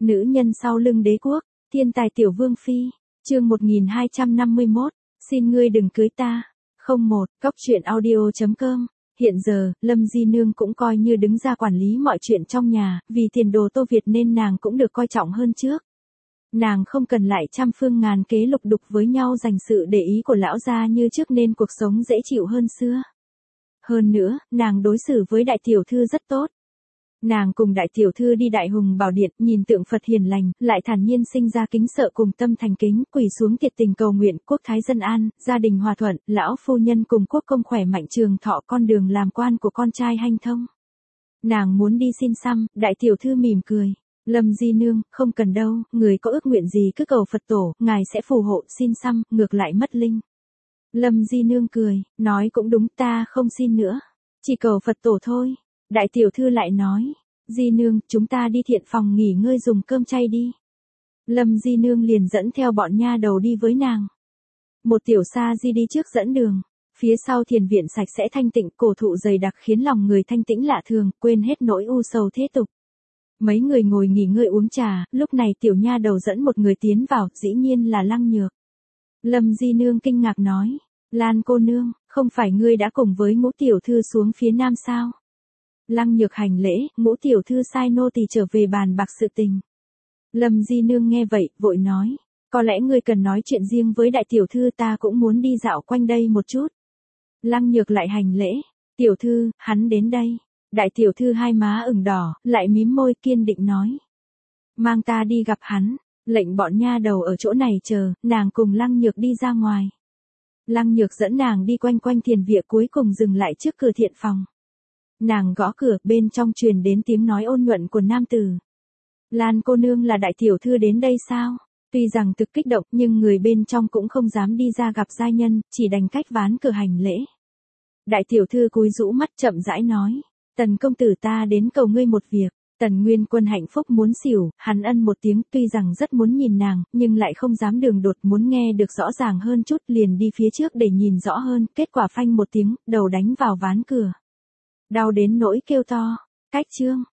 Nữ nhân sau lưng đế quốc, thiên tài tiểu vương phi, chương 1251, xin ngươi đừng cưới ta. 01, coctruyện.audio.com. Hiện giờ, Lâm Di Nương cũng coi như đứng ra quản lý mọi chuyện trong nhà, vì tiền đồ Tô Việt nên nàng cũng được coi trọng hơn trước. Nàng không cần lại trăm phương ngàn kế lục đục với nhau giành sự để ý của lão gia như trước nên cuộc sống dễ chịu hơn xưa. Hơn nữa, nàng đối xử với đại tiểu thư rất tốt. Nàng cùng đại tiểu thư đi Đại Hùng Bảo Điện, nhìn tượng Phật hiền lành, lại thản nhiên sinh ra kính sợ cùng tâm thành kính, quỳ xuống thiệt tình cầu nguyện, quốc thái dân an, gia đình hòa thuận, lão phu nhân cùng quốc công khỏe mạnh trường thọ, con đường làm quan của con trai hanh thông. Nàng muốn đi xin xăm, đại tiểu thư mỉm cười. Lâm Di Nương, không cần đâu, người có ước nguyện gì cứ cầu Phật tổ, ngài sẽ phù hộ, xin xăm, ngược lại mất linh. Lâm Di Nương cười, nói cũng đúng, ta không xin nữa, chỉ cầu Phật tổ thôi. Đại tiểu thư lại nói, Di Nương, chúng ta đi thiện phòng nghỉ ngơi dùng cơm chay đi. Lâm Di Nương liền dẫn theo bọn nha đầu đi với nàng. Một tiểu sa di đi trước dẫn đường, phía sau thiền viện sạch sẽ thanh tịnh, cổ thụ dày đặc khiến lòng người thanh tĩnh lạ thường, quên hết nỗi u sầu thế tục. Mấy người ngồi nghỉ ngơi uống trà, lúc này tiểu nha đầu dẫn một người tiến vào, dĩ nhiên là Lăng Nhược. Lâm Di Nương kinh ngạc nói, Lan cô nương, không phải ngươi đã cùng với Ngũ tiểu thư xuống phía nam sao? Lăng Nhược hành lễ, Ngũ tiểu thư sai nô tỳ trở về bàn bạc sự tình. Lâm Di Nương nghe vậy, vội nói, có lẽ ngươi cần nói chuyện riêng với đại tiểu thư, ta cũng muốn đi dạo quanh đây một chút. Lăng Nhược lại hành lễ, tiểu thư, hắn đến đây. Đại tiểu thư hai má ửng đỏ, lại mím môi kiên định nói, mang ta đi gặp hắn, lệnh bọn nha đầu ở chỗ này chờ, nàng cùng Lăng Nhược đi ra ngoài. Lăng Nhược dẫn nàng đi quanh quanh thiền viện, cuối cùng dừng lại trước cửa thiện phòng. Nàng gõ cửa, bên trong truyền đến tiếng nói ôn nhuận của nam tử. Lan cô nương là đại tiểu thư đến đây sao? Tuy rằng thực kích động nhưng người bên trong cũng không dám đi ra gặp giai nhân, chỉ đành cách ván cửa hành lễ. Đại tiểu thư cúi rũ mắt chậm rãi nói, Tần công tử, ta đến cầu ngươi một việc. Tần Nguyên Quân hạnh phúc muốn xỉu, hắn ân một tiếng, tuy rằng rất muốn nhìn nàng, nhưng lại không dám đường đột, muốn nghe được rõ ràng hơn chút, liền đi phía trước để nhìn rõ hơn, kết quả phanh một tiếng, đầu đánh vào ván cửa. Đau đến nỗi kêu to. Cách chương